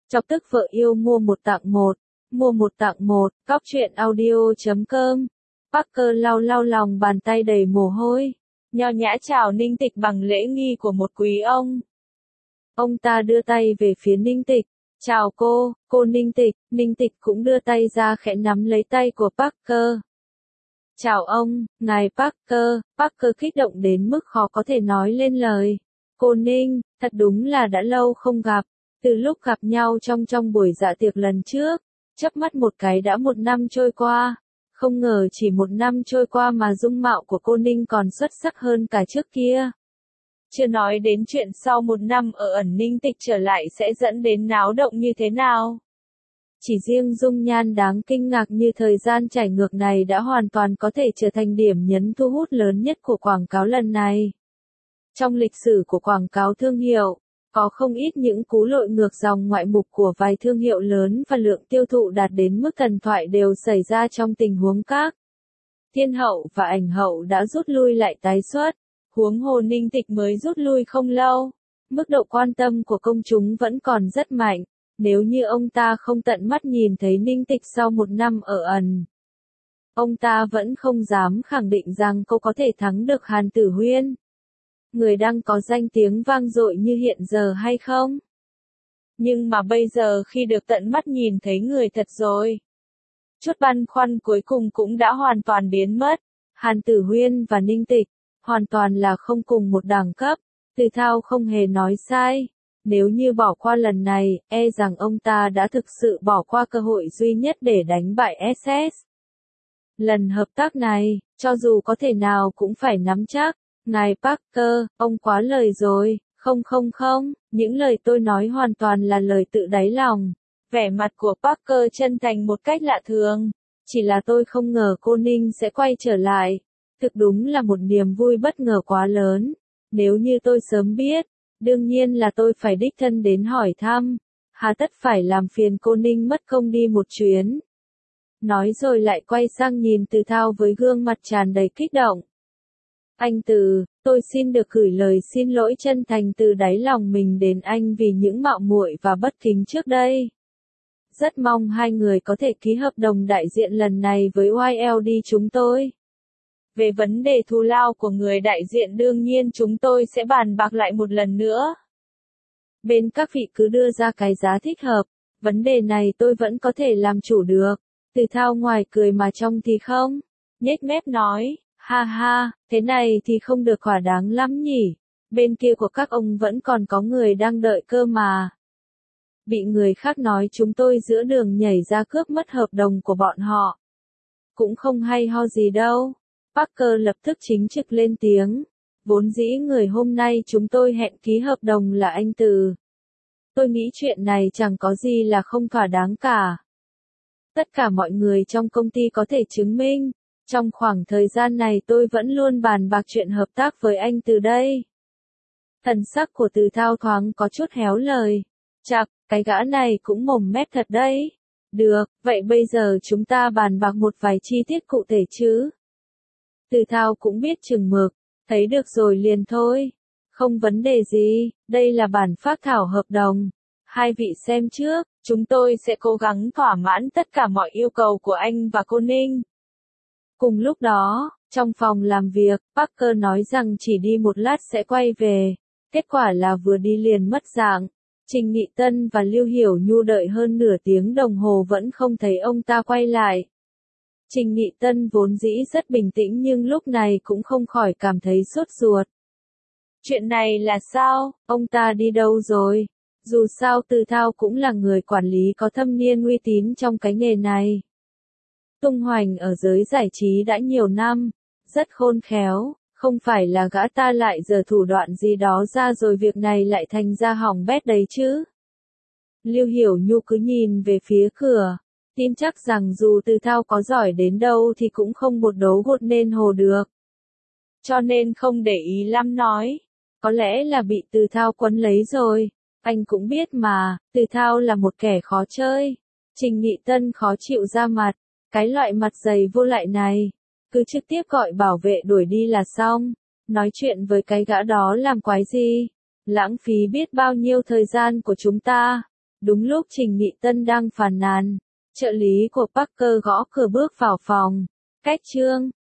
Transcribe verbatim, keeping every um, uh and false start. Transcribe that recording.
Chọc tức vợ yêu mua một tặng một, mua một tặng một, Cóc truyện audio chấm com. Parker lau lau lòng bàn tay đầy mồ hôi, nho nhã chào Ninh Tịch bằng lễ nghi của một quý ông. Ông ta đưa tay về phía Ninh Tịch, chào cô, cô Ninh Tịch, Ninh Tịch cũng đưa tay ra khẽ nắm lấy tay của Parker. Chào ông, ngài Parker, Parker kích động đến mức khó có thể nói lên lời. Cô Ninh, thật đúng là đã lâu không gặp, từ lúc gặp nhau trong trong buổi dạ tiệc lần trước, chớp mắt một cái đã một năm trôi qua. Không ngờ chỉ một năm trôi qua mà dung mạo của cô Ninh còn xuất sắc hơn cả trước kia. Chưa nói đến chuyện sau một năm ở ẩn Ninh Tịch trở lại sẽ dẫn đến náo động như thế nào. Chỉ riêng dung nhan đáng kinh ngạc như thời gian trải ngược này đã hoàn toàn có thể trở thành điểm nhấn thu hút lớn nhất của quảng cáo lần này. Trong lịch sử của quảng cáo thương hiệu, có không ít những cú lội ngược dòng ngoại mục của vài thương hiệu lớn và lượng tiêu thụ đạt đến mức thần thoại đều xảy ra trong tình huống các thiên hậu và ảnh hậu đã rút lui lại tái xuất, huống hồ Ninh Tịch mới rút lui không lâu. Mức độ quan tâm của công chúng vẫn còn rất mạnh, nếu như ông ta không tận mắt nhìn thấy Ninh Tịch sau một năm ở ẩn. Ông ta vẫn không dám khẳng định rằng cô có thể thắng được Hàn Tử Huyên, người đang có danh tiếng vang dội như hiện giờ hay không. Nhưng mà bây giờ khi được tận mắt nhìn thấy người thật rồi, chút băn khoăn cuối cùng cũng đã hoàn toàn biến mất. Hàn Tử Huyên và Ninh Tịch, hoàn toàn là không cùng một đẳng cấp, Từ Thao không hề nói sai. Nếu như bỏ qua lần này, e rằng ông ta đã thực sự bỏ qua cơ hội duy nhất để đánh bại ét ét. Lần hợp tác này, cho dù có thể nào cũng phải nắm chắc. Ngài Parker, ông quá lời rồi, không không không, những lời tôi nói hoàn toàn là lời tự đáy lòng. Vẻ mặt của Parker chân thành một cách lạ thường, chỉ là tôi không ngờ cô Ninh sẽ quay trở lại. Thực đúng là một niềm vui bất ngờ quá lớn, nếu như tôi sớm biết, đương nhiên là tôi phải đích thân đến hỏi thăm, hà tất phải làm phiền cô Ninh mất công đi một chuyến. Nói rồi lại quay sang nhìn Từ Thao với gương mặt tràn đầy kích động. Anh Từ, tôi xin được gửi lời xin lỗi chân thành từ đáy lòng mình đến anh vì những mạo muội và bất kính trước đây. Rất mong hai người có thể ký hợp đồng đại diện lần này với i lờ đê chúng tôi. Về vấn đề thù lao của người đại diện đương nhiên chúng tôi sẽ bàn bạc lại một lần nữa. Bên các vị cứ đưa ra cái giá thích hợp, vấn đề này tôi vẫn có thể làm chủ được. Từ Thao ngoài cười mà trong thì không, nhếch mép nói. Ha ha, thế này thì không được thỏa đáng lắm nhỉ, bên kia của các ông vẫn còn có người đang đợi cơ mà. Bị người khác nói chúng tôi giữa đường nhảy ra cướp mất hợp đồng của bọn họ. Cũng không hay ho gì đâu. Parker lập tức chính trực lên tiếng. Vốn dĩ người hôm nay chúng tôi hẹn ký hợp đồng là anh Từ. Tôi nghĩ chuyện này chẳng có gì là không thỏa đáng cả. Tất cả mọi người trong công ty có thể chứng minh. Trong khoảng thời gian này tôi vẫn luôn bàn bạc chuyện hợp tác với anh Từ đây. Thần sắc của Từ Thao thoáng có chút héo lời. Chạc, cái gã này cũng mồm mép thật đấy. Được, vậy bây giờ chúng ta bàn bạc một vài chi tiết cụ thể chứ. Từ Thao cũng biết chừng mực, thấy được rồi liền thôi. Không vấn đề gì, đây là bản phác thảo hợp đồng. Hai vị xem trước, chúng tôi sẽ cố gắng thỏa mãn tất cả mọi yêu cầu của anh và cô Ninh. Cùng lúc đó, trong phòng làm việc, Parker nói rằng chỉ đi một lát sẽ quay về. Kết quả là vừa đi liền mất dạng. Trình Nghị Tân và Lưu Hiểu Nhu đợi hơn nửa tiếng đồng hồ vẫn không thấy ông ta quay lại. Trình Nghị Tân vốn dĩ rất bình tĩnh nhưng lúc này cũng không khỏi cảm thấy sốt ruột. Chuyện này là sao, ông ta đi đâu rồi? Dù sao Từ Thao cũng là người quản lý có thâm niên uy tín trong cái nghề này. Tung hoành ở giới giải trí đã nhiều năm, rất khôn khéo, không phải là gã ta lại giở thủ đoạn gì đó ra rồi việc này lại thành ra hỏng bét đấy chứ. Lưu Hiểu Nhu cứ nhìn về phía cửa, tin chắc rằng dù Từ Thao có giỏi đến đâu thì cũng không một đấu gột nên hồ được. Cho nên không để ý lắm nói, có lẽ là bị Từ Thao quấn lấy rồi, anh cũng biết mà, Từ Thao là một kẻ khó chơi. Trình Nghị Tân khó chịu ra mặt. Cái loại mặt dày vô lại này, cứ trực tiếp gọi bảo vệ đuổi đi là xong, nói chuyện với cái gã đó làm quái gì, lãng phí biết bao nhiêu thời gian của chúng ta. Đúng lúc Trình Nghị Tân đang phàn nàn, trợ lý của Parker gõ cửa bước vào phòng. Cách chương